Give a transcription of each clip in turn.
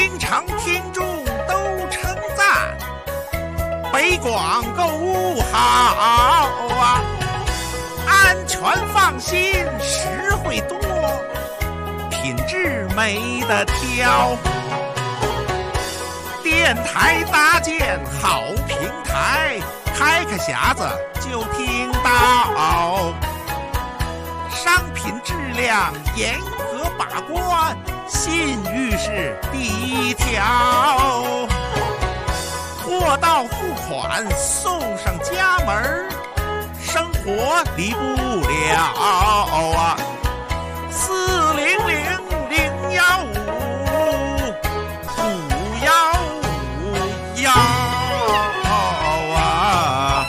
经常听众都称赞，北广购物好啊，安全放心，实惠多，品质没得挑。电台搭建好平台，开个匣子就听到，商品质量严格把关，信誉是第一条。货到付款送上家门，生活离不了啊！400-015-515啊！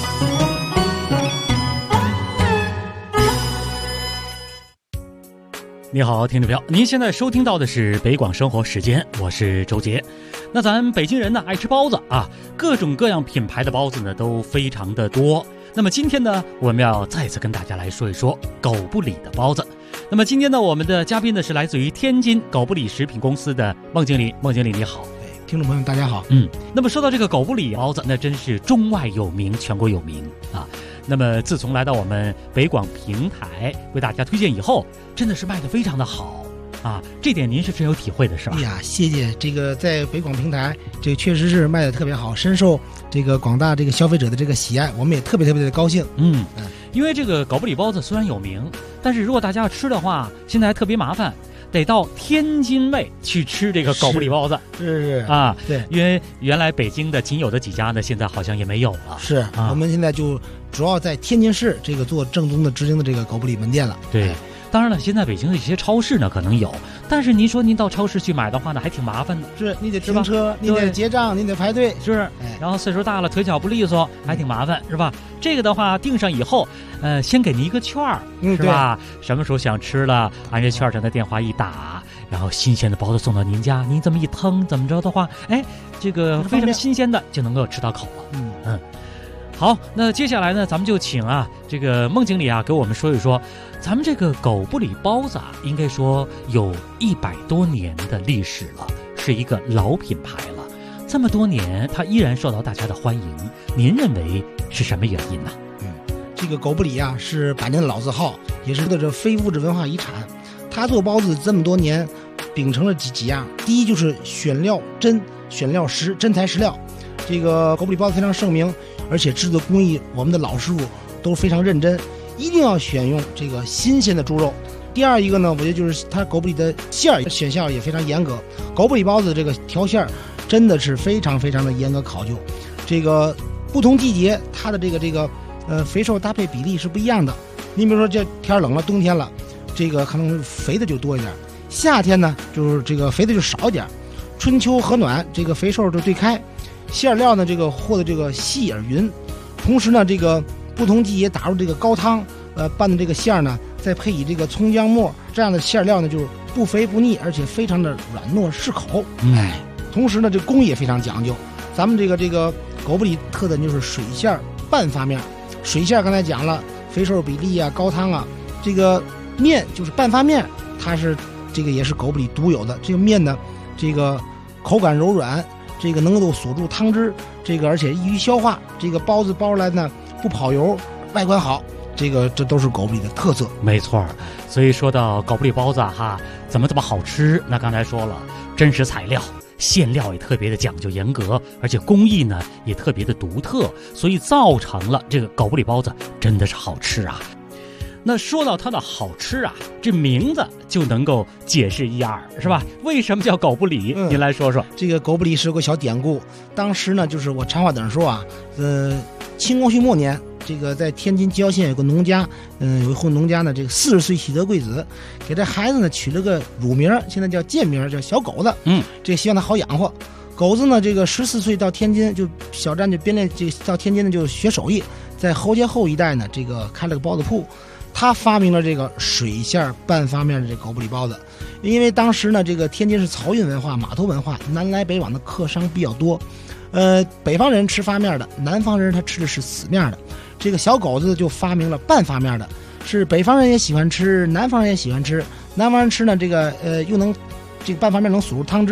你好，听众朋友，您现在收听到的是北广生活时间，我是周杰。那咱北京人呢爱吃包子啊，各种各样品牌的包子呢都非常的多。那么今天呢，我们要再次跟大家来说一说狗不理的包子。那么今天呢，我们的嘉宾呢是来自于天津狗不理食品公司的孟经理。孟经理你好。 听众朋友大家好。 那么说到这个狗不理包子，那真是中外有名，全国有名啊。那么自从来到我们北广平台为大家推荐以后，真的是卖得非常的好啊，这点您是深有体会的是吧？ 哎呀，谢谢。这个在北广平台，这个确实是卖得特别好，深受这个广大这个消费者的这个喜爱，我们也特别的高兴。 因为这个狗不理包子虽然有名，但是如果大家要吃的话，现在还特别麻烦，得到天津卫去吃这个狗不理包子。 是啊， 对， 因为原来北京的仅有的几家呢，现在好像也没有了。 是我们现在就主要在天津市这个做正宗的直营的这个狗不理门店了。 对。当然了，现在北京的一些超市呢可能有，但是您说您到超市去买的话呢，还挺麻烦的。 是你得停车，你得结账，你得排队， 是。然后岁数大了，腿脚不利索，还挺麻烦，是吧？这个的话订上以后，先给您一个券儿，是吧？什么时候想吃了，按这券上的电话一打，然后新鲜的包子送到您家，您这么一腾，怎么着的话，这个非常新鲜的就能够吃到口了。好，那接下来呢，咱们就请这个孟经理给我们说一说，咱们这个狗不理包子应该说有100多年的历史了，是一个老品牌了。这么多年，它依然受到大家的欢迎，您认为是什么原因呢？ 这个狗不理是100年的老字号，也是这非物质文化遗产。它做包子这么多年，秉承了几样，第一就是选料真，选料实，真材实料。这个狗不理包子非常盛名，而且制作工艺，我们的老师傅都非常认真，一定要选用这个新鲜的猪肉。第二一个呢，我觉得就是它狗不理的馅儿选馅也非常严格，狗不理包子这个调馅真的是非常的严格考究。这个不同季节它的这个肥瘦搭配比例是不一样的。你比如说这天冷了，冬天了，这个可能肥的就多一点，夏天呢就是这个肥的就少一点，春秋和暖这个肥瘦就对开。馅料呢，这个和的这个细而匀，同时呢，这个不同季节打入这个高汤，拌的这个馅呢，再配以这个葱姜末，这样的馅料呢，就是不肥不腻，而且非常的软糯适口。同时呢，这工艺也非常讲究。咱们这个狗不理特点就是水馅半发面，水馅刚才讲了，肥瘦比例高汤这个面就是半发面，它是这个也是狗不理独有的。这个面呢，这个口感柔软。这个能够锁住汤汁，这个而且易于消化，这个包子包出来呢不跑油，外观好，这都是狗不理的特色。 没错，所以说到狗不理包子怎么这么好吃？那刚才说了，真实材料，馅料也特别的讲究严格，而且工艺呢也特别的独特，所以造成了这个狗不理包子真的是好吃啊。那说到它的好吃这名字就能够解释一二，是吧？为什么叫狗不理？您来说说。 这个狗不理是有个小典故，当时呢，就是我长话短说清光绪末年，这个在天津吉辽县有个农家，有一户农家呢，这个40岁喜得贵子，给这孩子呢取了个乳名，现在叫贱名，叫小狗子。这个希望他好养活。狗子呢，这个14岁到天津就小站就编练，这到天津呢就学手艺，在侯家后一带呢，这个开了个包子铺。他发明了这个水馅半发面的这狗不理包子，因为当时呢，这个天津是漕运文化、码头文化，南来北往的客商比较多。北方人吃发面的，南方人他吃的是死面的。这个小狗子就发明了半发面的，是北方人也喜欢吃，南方人也喜欢吃。南方人吃呢，这个又能这个半发面能锁住汤汁，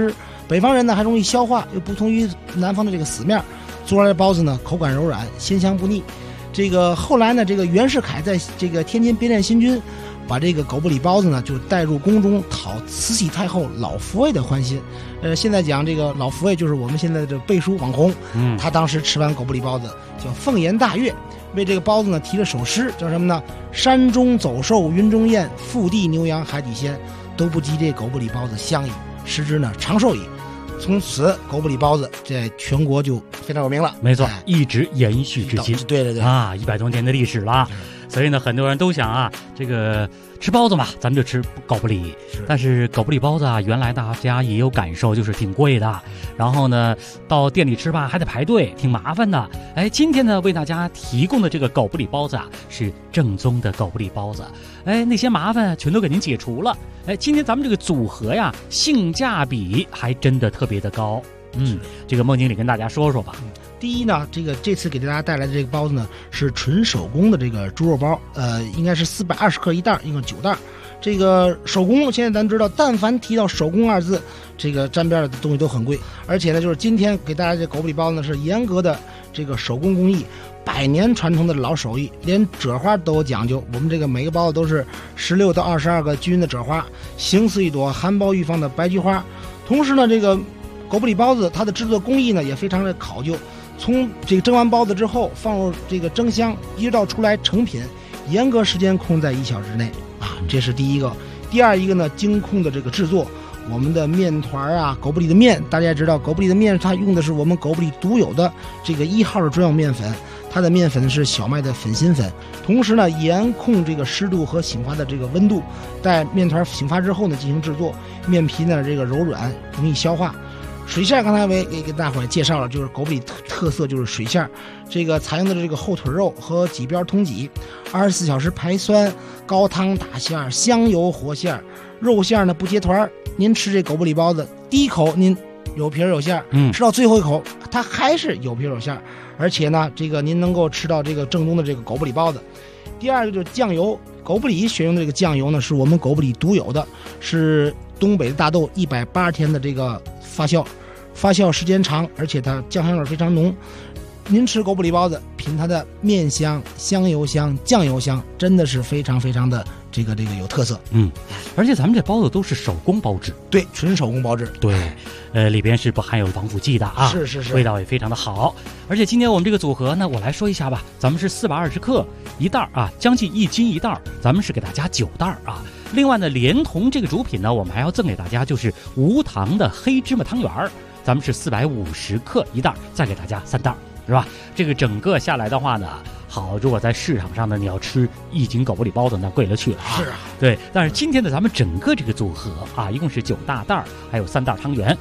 北方人呢还容易消化，又不同于南方的这个死面，做出来的包子呢口感柔软，鲜香不腻。这个后来呢，这个袁世凯在这个天津编练新军，把这个狗不理包子呢就带入宫中，讨慈禧太后老福卫的欢心。现在讲这个老福卫就是我们现在的这背书网红，他当时吃完狗不理包子叫凤颜大悦，为这个包子呢题了首诗，叫什么呢？山中走兽云中雁，腹地牛羊海底鲜，都不及这狗不理包子香矣，食之呢长寿矣。从此狗不理包子在全国就非常有名了。 没错，一直延续至今。 对对对啊，100多年的历史了。所以呢，很多人都想啊，这个吃包子嘛，咱们就吃狗不理。但是狗不理包子啊，原来大家也有感受，就是挺贵的。然后呢，到店里吃吧还得排队，挺麻烦的。哎，今天呢为大家提供的这个狗不理包子啊，是正宗的狗不理包子。哎，那些麻烦全都给您解除了。哎，今天咱们这个组合呀，性价比还真的特别的高。这个孟经理跟大家说说吧。 第一呢，这次给大家带来的这个包子呢是纯手工的这个猪肉包，应该是420克一袋，一共9袋。这个手工，现在咱知道，但凡提到手工2字，这个沾边的东西都很贵。而且呢，就是今天给大家这狗不理包子呢是严格的这个手工工艺，100年传承的老手艺，连褶花都有讲究。我们这个每个包子都是16到22个均匀的褶花，形似一朵含苞欲放的白菊花。同时呢，这个狗不理包子它的制作工艺呢也非常的考究。从这个蒸完包子之后放入这个蒸箱，一直到出来成品，严格时间控在1小时内啊，这是第一个。第二一个呢，精控的这个制作，我们的面团啊，狗不理的面，大家也知道，狗不理的面它用的是我们狗不理独有的这个1号的专用面粉，它的面粉是小麦的粉心粉，同时呢严控这个湿度和醒发的这个温度，待面团醒发之后呢进行制作，面皮呢这个柔软容易消化。水馅刚才我也给大伙儿介绍了，就是狗不理特色就是水馅，这个采用的这个后腿肉和脊边通脊，24小时排酸，高汤打馅，香油和馅，肉馅呢不结团。您吃这狗不理包子，第一口您有皮有馅，吃到最后一口它还是有皮有馅，而且呢这个您能够吃到这个正宗的这个狗不理包子。第二个就是酱油，狗不理选用的这个酱油呢是我们狗不理独有的，是东北的大豆180天的这个发酵时间长，而且它酱香味非常浓。您吃狗不理包子，凭它的面香、香油香、酱油香，真的是非常非常的这个有特色。 而且咱们这包子都是手工包制， 对，纯手工包制。 对，里边是不含有防腐剂的啊， 是， 味道也非常的好。而且今天我们这个组合呢，我来说一下吧，咱们是420克一袋啊，将近1斤一袋，咱们是给大家9袋啊。另外呢，连同这个主品呢，我们还要赠给大家就是无糖的黑芝麻汤圆，咱们是450克一袋，再给大家3袋，是吧？这个整个下来的话呢，好，如果在市场上呢，你要吃1斤狗不理包子，那贵了去了啊。 是啊， 对。但是今天的咱们整个这个组合啊，一共是9大袋，还有3袋汤圆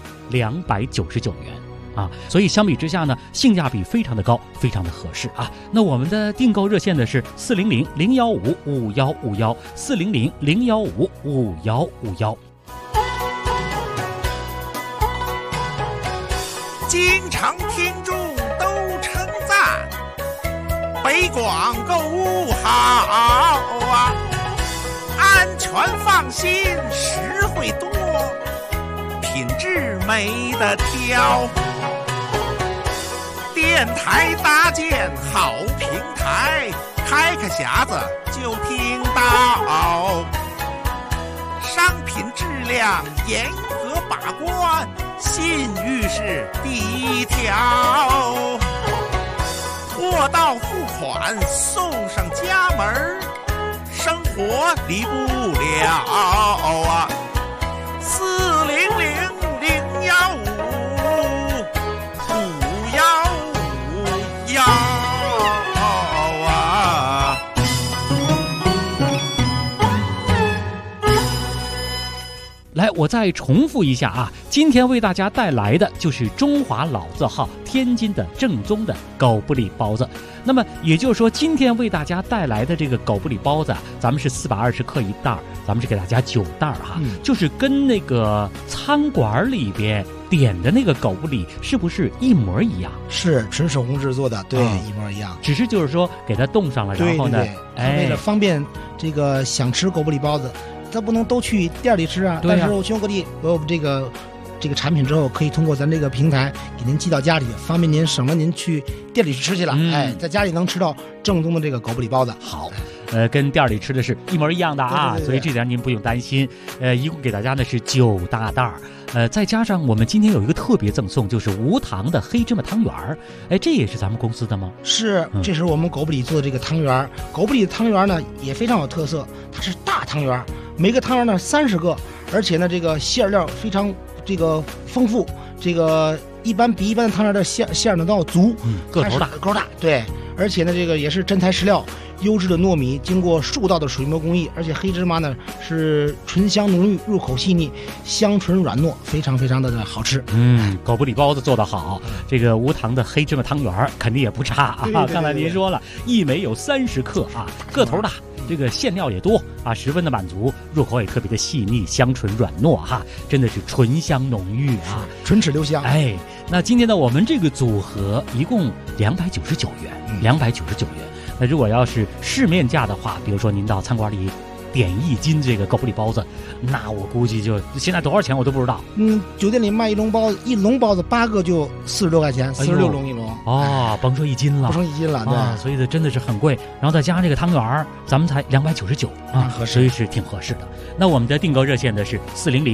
，299元。啊，所以相比之下呢，性价比非常的高，非常的合适啊。那我们的订购热线呢是400-015-5151，400-015-5151。 京城听众都称赞，北广购物好啊，安全放心，实惠多，品质没得挑。电台搭建好平台，开个匣子就听到，商品质量严格把关，信誉是第一条，货到付款送上家门，生活离不了啊！400-015-5151啊！ 来，我再重复一下啊，今天为大家带来的就是中华老字号天津的正宗的狗不理包子。那么也就是说，今天为大家带来的这个狗不理包子，咱们是420克一袋，咱们是给大家9袋哈，就是跟那个餐馆里边点的那个狗不理是不是一模一样？ 是纯手工制作的，对，一模一样。 只是就是说给它冻上了，然后呢， 为了方便这个想吃狗不理包子，它不能都去店里吃啊。但是我全国各地有这这个产品之后，可以通过咱这个平台给您寄到家里，方便您省了您去店里去吃去了。在家里能吃到正宗的这个狗不理包子。 好，跟店里吃的是一模一样的啊， 对， 所以这点您不用担心。一共给大家呢是9大袋儿，再加上我们今天有一个特别赠送，就是无糖的黑芝麻汤圆儿。这也是咱们公司的吗？ 是，这是我们狗不理做的这个汤圆。狗不理的汤圆呢也非常有特色，它是大汤圆，每个汤圆呢30个，而且呢这个馅料非常这个丰富，这个比一般的汤圆的馅呢都要足， 个头大， 对，而且呢这个也是真材实料。优质的糯米经过数道的水磨工艺，而且黑芝麻呢是醇香浓郁，入口细腻，香醇软糯，非常非常的好吃。 狗不理包子做得好，这个无糖的黑芝麻汤圆肯定也不差啊。刚才您说了，一枚有30克啊，个头大，这个馅料也多啊，十分的满足，入口也特别的细腻，香醇软糯哈，真的是醇香浓郁啊， 唇齿留香。 那今天呢，我们这个组合一共299元，299元。那如果要是市面价的话，比如说您到餐馆里点1斤这个狗不理包子，那我估计就现在多少钱我都不知道。 酒店里卖一笼包子8个就40多块钱，46笼一笼。 甭说1斤了，对，所以这真的是很贵。然后再加上这个汤圆，咱们才299啊，所以是挺合适的。那我们的订购热线呢是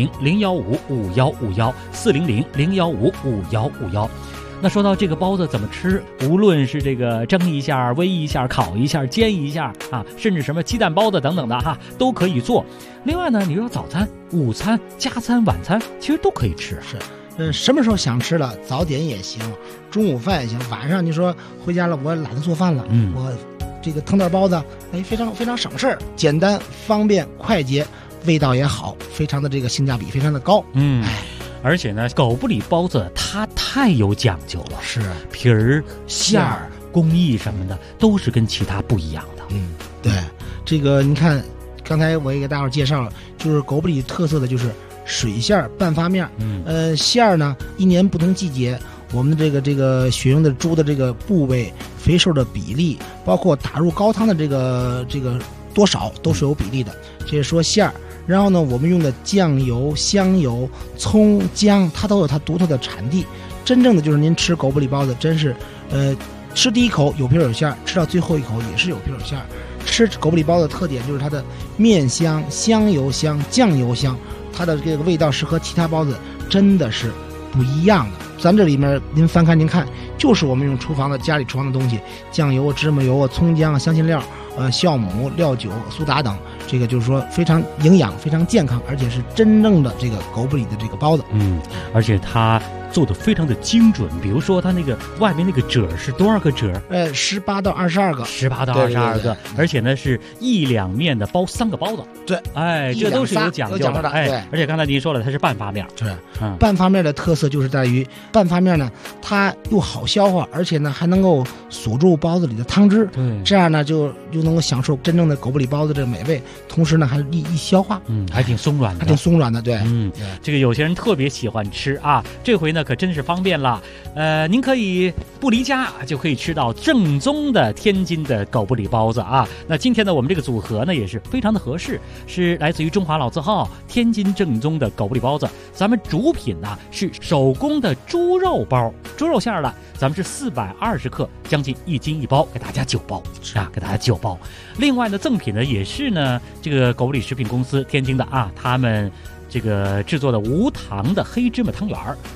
400-015-5151，400-015-5151。那说到这个包子怎么吃，无论是这个蒸一下、煨一下、烤一下、煎一下啊，甚至什么鸡蛋包子等等的哈，都可以做。另外呢，你说早餐、午餐、加餐、晚餐，其实都可以吃。 是，什么时候想吃了，早点也行，中午饭也行，晚上你说回家了，我懒得做饭了，我这个腾点包子，非常非常省事儿，简单、方便、快捷，味道也好，非常的这个性价比非常的高。 而且呢，狗不理包子它太有讲究了， 是皮儿、馅儿、工艺什么的都是跟其他不一样的。 对，这个你看，刚才我也给大伙介绍了，就是狗不理特色的就是水馅半发面。馅儿呢，一年不同季节，我们的这个选用的猪的这个部位、肥瘦的比例，包括打入高汤的这个多少都是有比例的。这是说馅儿。然后呢，我们用的酱油、香油、葱、姜，它都有它独特的产地。真正的就是您吃狗不理包子，真是，吃第一口有皮有馅，吃到最后一口也是有皮有馅。吃狗不理包子的特点就是它的面香、香油香、酱油香，它的这个味道是和其他包子真的是不一样的。咱这里面您翻看您看，就是我们用家里厨房的东西，酱油、芝麻油、葱姜、香辛料、酵母、料酒、苏打等，这个就是说非常营养、非常健康，而且是真正的这个狗不理的这个包子。 而且它做的非常的精准，比如说它那个外面那个褶是多少个褶 ？18到22个 ，18到22个，而且呢是1两面的包3个包子。 对， 这都是有讲究的。而且刚才您说了，它是半发面。 对，半发面的特色就是在于半发面呢，它又好消化，而且呢还能够锁住包子里的汤汁。 对， 这样呢就能够享受真正的狗不理包子这个美味，同时呢还易消化。 还挺松软的。 对， 这个有些人特别喜欢吃啊，这回呢可真是方便了。您可以不离家就可以吃到正宗的天津的狗不理包子啊。那今天呢，我们这个组合呢也是非常的合适，是来自于中华老字号天津正宗的狗不理包子。咱们主品呢是手工的猪肉包，猪肉馅的，咱们是420克，将近1斤1包，给大家9包啊，给大家9包。另外呢，赠品呢也是呢这个狗不理食品公司天津的啊，他们这个制作的无糖的黑芝麻汤圆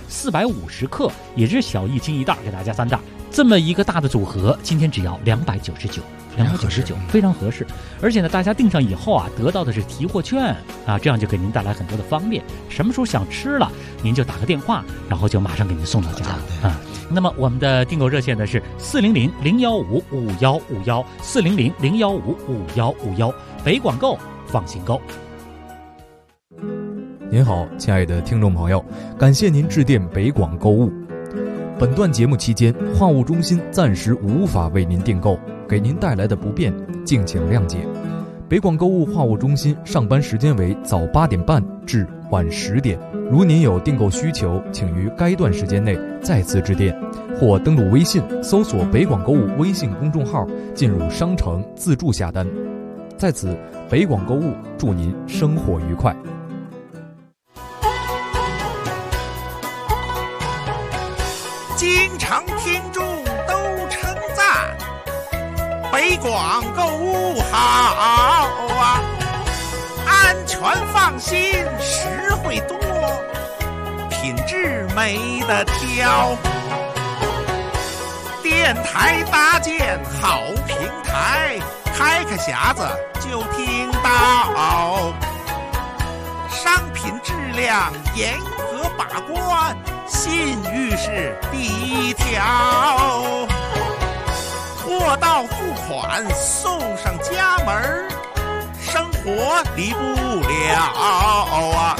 ，450克，也是小1斤1袋，给大家3袋。这么一个大的组合，今天只要299，非常合适。而且呢，大家订上以后啊，得到的是提货券啊，这样就给您带来很多的方便。什么时候想吃了，您就打个电话，然后就马上给您送到家啊。那么我们的订购热线呢是400-015-5151，400-015-5151，北广购放心购。 您好，亲爱的听众朋友，感谢您致电北广购物。本段节目期间，话务中心暂时无法为您订购，给您带来的不便，敬请谅解。北广购物话务中心上班时间为早8点半至晚10点。如您有订购需求，请于该段时间内再次致电，或登录微信搜索北广购物微信公众号，进入商城自助下单。在此，北广购物祝您生活愉快。 北广购物好啊，安全放心，实惠多，品质没得挑。电台搭建好平台，开个匣子就听到。商品质量严格把关，信誉是第一条。货到付款送上家门，生活离不了啊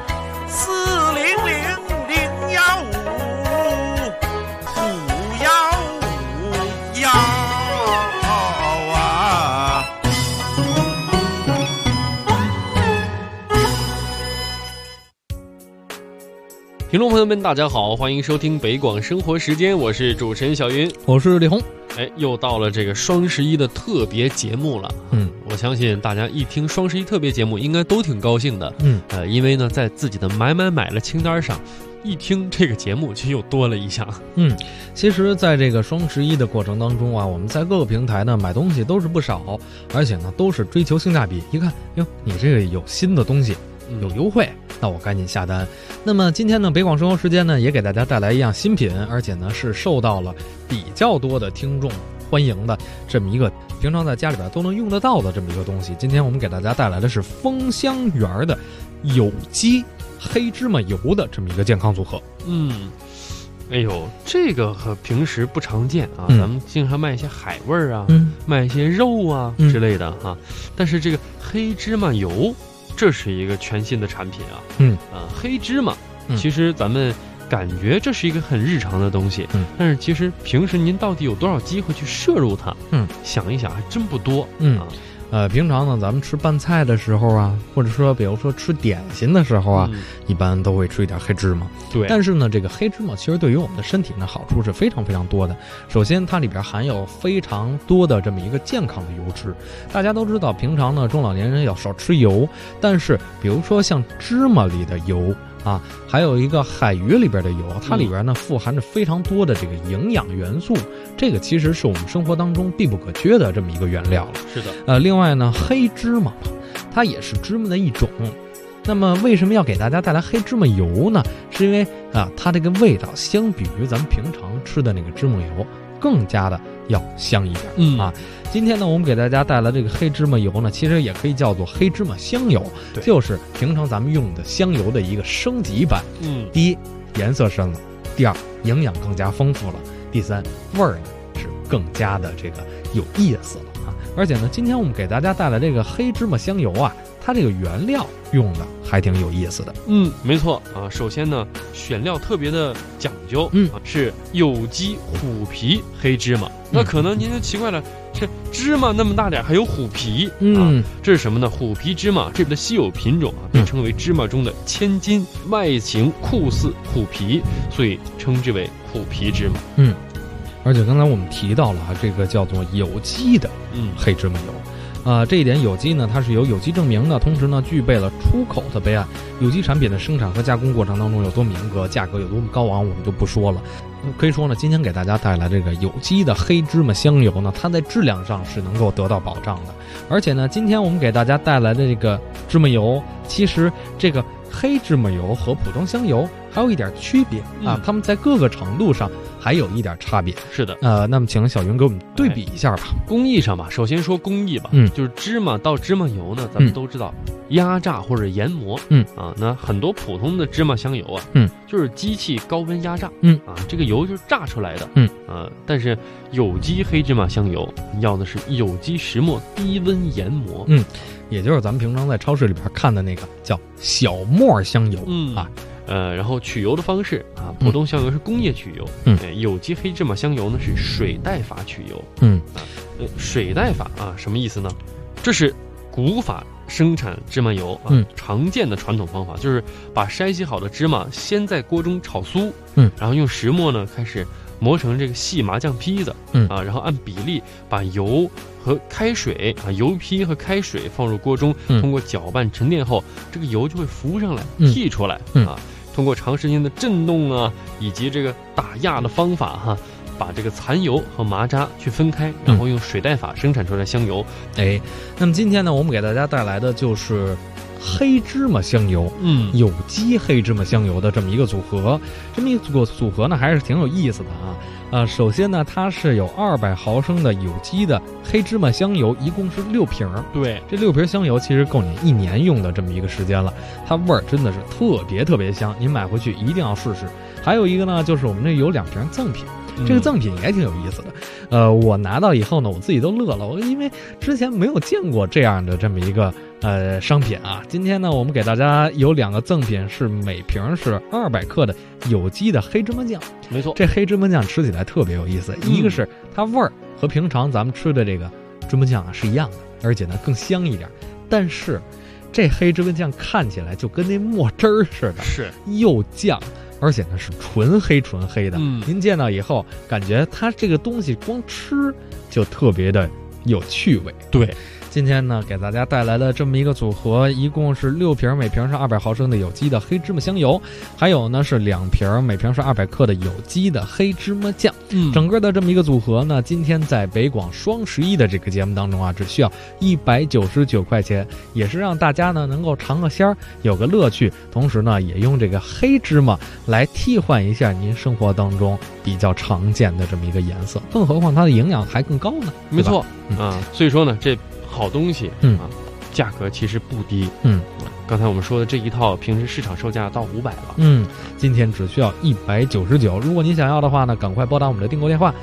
！400-015-515啊！ 听众朋友们，大家好，欢迎收听北广生活时间，我是主持人小云， 我是李红。 又到了这个双11的特别节目了。我相信大家一听双11特别节目，应该都挺高兴的。因为呢，在自己的买了清单上，一听这个节目就又多了一项。 其实在这个双11的过程当中啊，我们在各个平台呢买东西都是不少，而且呢都是追求性价比。一看，哟，你这个有新的东西，有优惠，那我赶紧下单。那么今天呢，北广生活时间呢也给大家带来一样新品，而且呢是受到了比较多的听众欢迎的这么一个平常在家里边都能用得到的这么一个东西。今天我们给大家带来的是丰香园的有机黑芝麻油的这么一个健康组合。 哎呦，这个和平时不常见啊，咱们经常卖一些海味儿啊，卖一些肉啊之类的哈。但是这个黑芝麻油，这是一个全新的产品啊。黑芝麻，其实咱们感觉这是一个很日常的东西，但是其实平时您到底有多少机会去摄入它？想一想还真不多。平常呢，咱们吃拌菜的时候啊，或者说比如说吃点心的时候啊，一般都会吃一点黑芝麻。对，但是呢，这个黑芝麻其实对于我们的身体呢好处是非常非常多的。首先，它里边含有非常多的这么一个健康的油脂。大家都知道，平常呢中老年人要少吃油，但是比如说像芝麻里的油啊，还有一个海鱼里边的油，它里边呢富含着非常多的这个营养元素，这个其实是我们生活当中必不可缺的这么一个原料了。 是的。 另外呢，黑芝麻它也是芝麻的一种。那么为什么要给大家带来黑芝麻油呢？是因为它这个味道相比于咱们平常吃的那个芝麻油更加的要香一点。今天呢，我们给大家带来这个黑芝麻油呢，其实也可以叫做黑芝麻香油，就是平常咱们用的香油的一个升级版。第一，颜色深了；第二，营养更加丰富了；第三，味儿呢是更加的这个有意思了啊！而且呢，今天我们给大家带来这个黑芝麻香油啊，它这个原料用的还挺有意思的。 没错啊。首先呢，选料特别的讲究，是有机虎皮黑芝麻。那可能您就奇怪了，这芝麻那么大点，还有虎皮这是什么呢？虎皮芝麻这边的稀有品种啊，被称为芝麻中的千金，外形酷似虎皮，所以称之为虎皮芝麻。 而且刚才我们提到了这个叫做有机的黑芝麻油。这一点有机呢，它是有有机证明的，同时呢具备了出口的备案。有机产品的生产和加工过程当中有多么严格，价格有多么高昂，我们就不说了。可以说呢，今天给大家带来这个有机的黑芝麻香油呢，它在质量上是能够得到保障的。而且呢，今天我们给大家带来的这个芝麻油，其实这个黑芝麻油和普通香油还有一点区别它们在各个程度上还有一点差别。 是的。 那么请小云给我们对比一下吧。 工艺上吧，首先说工艺吧，就是芝麻到芝麻油呢，咱们都知道压榨或者研磨，那很多普通的芝麻香油啊，就是机器高温压榨，这个油就是榨出来的，但是有机黑芝麻香油要的是有机石磨低温研磨， 也就是咱们平常在超市里边看的那个叫小磨香油， 然后取油的方式普通香油是工业取油，有机黑芝麻香油呢是水带法取油，水带法什么意思呢？这是古法生产芝麻油常见的传统方法，就是把筛洗好的芝麻先在锅中炒酥，然后用石磨呢开始磨成这个细麻酱坯子，然后按比例把油和开水油坯和开水放入锅中，通过搅拌沉淀后，这个油就会浮上来，剔出来通过长时间的震动以及这个打压的方法把这个残油和麻渣去分开，然后用水代法生产出来香油。 那么今天呢，我们给大家带来的就是黑芝麻香油，有机黑芝麻香油的这么一个组合。这么一个组合呢，还是挺有意思的啊。首先呢，它是有200毫升的有机的黑芝麻香油，一共是6瓶。 对， 这6瓶香油其实够你1年用的这么一个时间了，它味儿真的是特别香，您买回去一定要试试。还有一个呢，就是我们这有2瓶赠品。这个赠品也挺有意思的，我拿到以后呢，我自己都乐了，因为之前没有见过这样的这么一个商品啊。今天呢，我们给大家有2个赠品，是每瓶是200克的有机的黑芝麻酱。 没错， 这黑芝麻酱吃起来特别有意思，一个是它味儿和平常咱们吃的这个芝麻酱是一样的，而且呢更香一点。但是这黑芝麻酱看起来就跟那墨汁儿似的， 是又酱。而且呢是纯黑的，您见到以后感觉它这个东西光吃就特别的有趣味。 对， 今天呢给大家带来了这么一个组合，一共是6瓶，每瓶是200毫升的有机的黑芝麻香油，还有呢是2瓶，每瓶是200克的有机的黑芝麻酱。整个的这么一个组合呢，今天在北广双11的这个节目当中啊，只需要199块钱，也是让大家呢能够尝个鲜儿，有个乐趣，同时呢也用这个黑芝麻来替换一下您生活当中比较常见的这么一个颜色，更何况它的营养还更高呢。 没错所以说呢，这好东西价格其实不低。刚才我们说的这一套平时市场售价到500了。 今天只需要199。如果您想要的话呢，赶快拨打我们的订购电话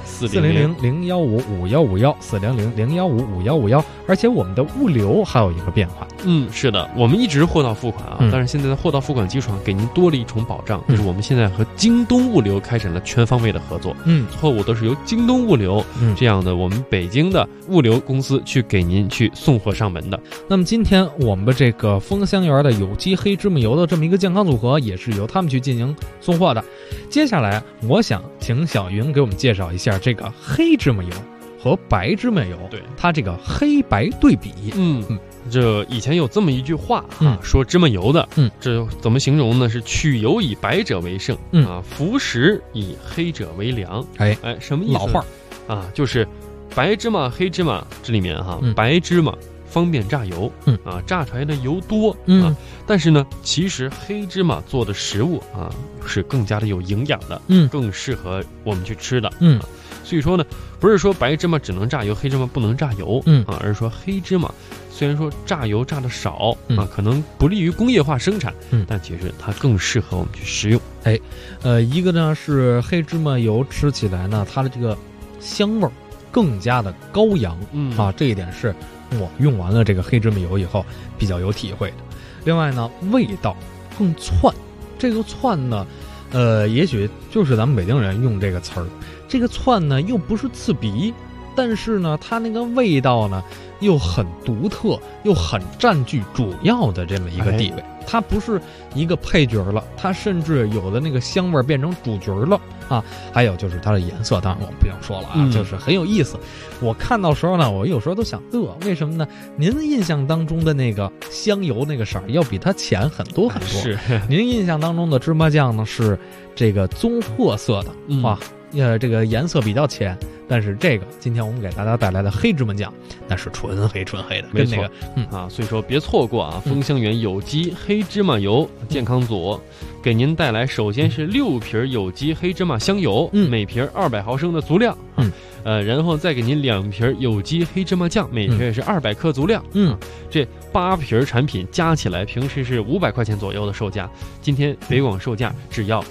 400-015-5151，400-015-5151。而且我们的物流还有一个变化。 是的，我们一直货到付款但是现在在货到付款基础上给您多了一重保障，就是我们现在和京东物流开展了全方位的合作。货物都是由京东物流这样的我们北京的物流公司去给您去送货上门的。 那么今天我们的这个丰香园的有机黑芝麻油的这么一个健康组合，也是由他们去进行送货的。接下来我想请小云给我们介绍一下这个黑芝麻油和白芝麻油， 对它这个黑白对比。 这以前有这么一句话说芝麻油的这怎么形容呢？是取油以白者为胜服食以黑者为良。什么意思？ 老话就是白芝麻黑芝麻这里面白芝麻方便榨油榨出来的油多但是呢其实黑芝麻做的食物是更加的有营养的更适合我们去吃的所以说呢不是说白芝麻只能榨油，黑芝麻不能榨油而是说黑芝麻虽然说榨油榨的少可能不利于工业化生产但其实它更适合我们去食用。 一个呢是黑芝麻油吃起来呢它的这个香味更加的高扬这一点是我用完了这个黑芝麻油以后比较有体会的。另外呢味道更窜，这个窜呢也许就是咱们北京人用这个词儿，这个窜呢又不是刺鼻，但是呢它那个味道呢又很独特，又很占据主要的这么一个地位它不是一个配角了，它甚至有的那个香味变成主角了还有就是它的颜色，当然我们不用说了就是很有意思。我看到时候呢，我有时候都想乐，为什么呢？您印象当中的那个香油那个色儿要比它浅很多很多。 是， 您印象当中的芝麻酱呢是这个棕褐色的这个颜色比较浅。但是这个今天我们给大家带来的黑芝麻酱，那是纯黑的， 没错所以说别错过丰香园有机黑芝麻油健康组给您带来，首先是6瓶有机黑芝麻香油每瓶200毫升的足量然后再给您2瓶有机黑芝麻酱，每瓶也是200克足量这8瓶产品加起来平时是500块钱左右的售价，今天北广售价只要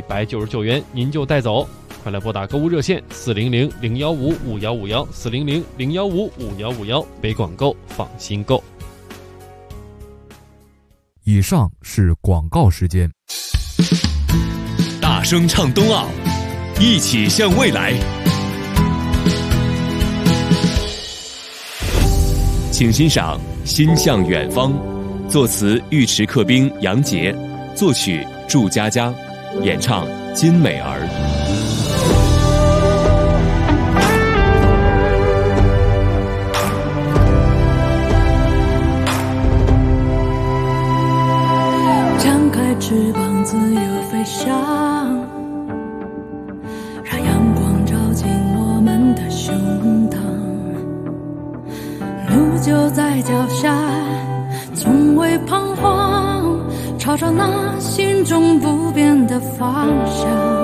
199元，您就带走。快来拨打购物热线400-015-5151，400-015-5151，北广购，放心购。 以上是广告时间。 大声唱冬奥，一起向未来。请欣赏《心向远方》，作词尉迟克兵、杨杰，作曲祝佳佳，演唱金美儿。 翅膀自由飞翔，让阳光照进就在脚下，从未彷徨，朝着那心中不变的方向，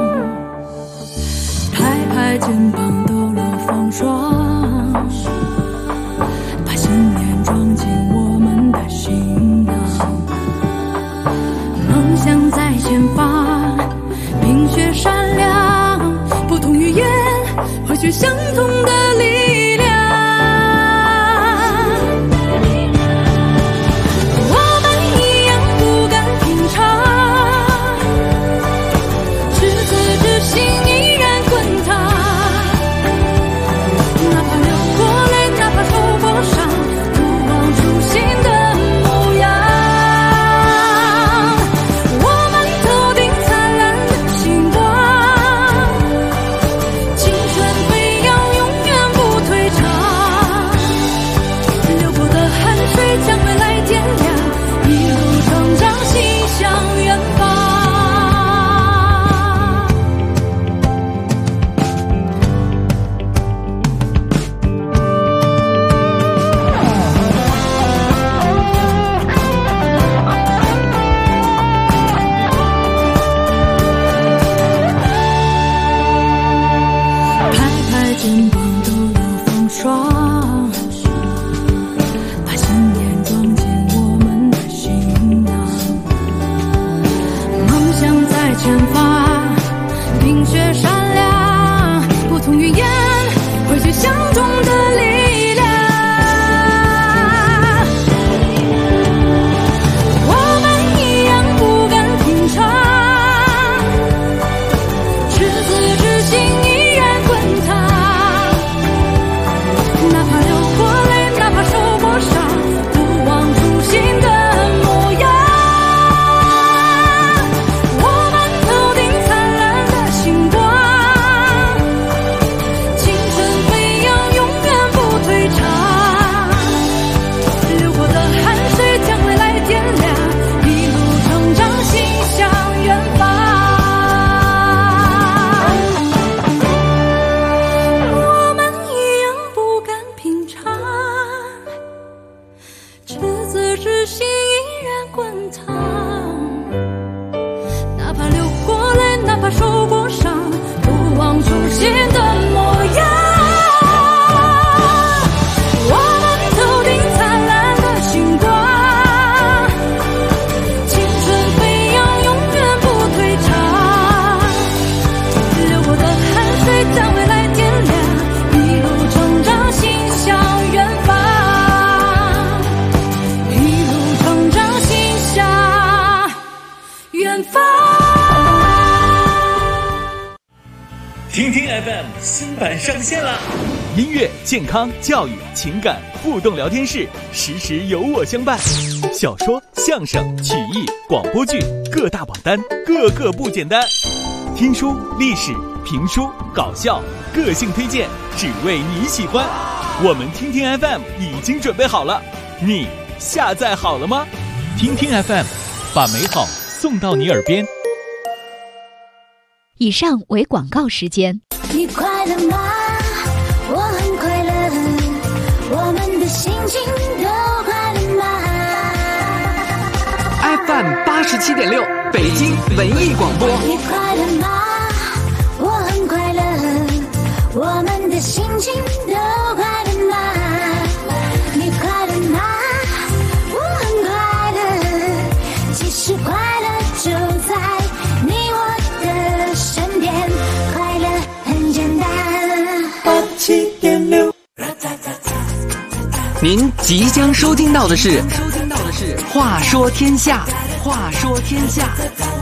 拍拍肩膀，抖落风霜，把信念装进我们的行囊。梦想在前方，冰雪闪亮，不同语言，汇聚相同的力量。我们一样不敢平常，赤子之心依然滚烫，哪怕流过泪，哪怕受过伤，不忘初心的模样。我们头顶灿烂的星光，青春飞扬，永远不退场，流过的汗水将未来点亮，一路成长，心向远方。拍拍肩膀，抖落风霜，把信念装进我们的行囊。梦想在前方，冰雪闪亮，不同语言，汇聚相同的力量。我们一样不敢平常，赤子之心依然滚烫，哪怕流过泪，哪怕受过伤，不忘初心的模样。我们头顶灿烂的星光，青春飞扬，永远不退场，流过的汗水将未来点亮，一路成长，心向远方。我们一样不敢平常，赤子之心依然滚烫，哪怕流过泪，哪怕受过伤，不忘初心的模样。我们头顶灿烂的星光，青春飞扬，永远不退场，流过的汗水将未来点亮，一路成长，心向远方，一路成长，心向远方。 听听 FM 新版上线了，音乐、健康、教育、情感互动聊天室，时时有我相伴。小说、相声、曲艺、广播剧，各大榜单，个个不简单。听书、历史、评书、搞笑，个性推荐，只为你喜欢。我们听听 FM 已经准备好了，你下载好了吗？听听 FM， 把美好送到你耳边。 以上为广告时间。 你快乐吗？我很快乐，我们的心情都快乐吗？ FM 87.6，北京文艺广播。 你快乐吗？我很快乐，我们的心情都快乐吗？你快乐吗？我很快乐，其实快乐就在你我的身边，快乐很简单。87.6， 您即将收听到的是《话说天下》，话说天下。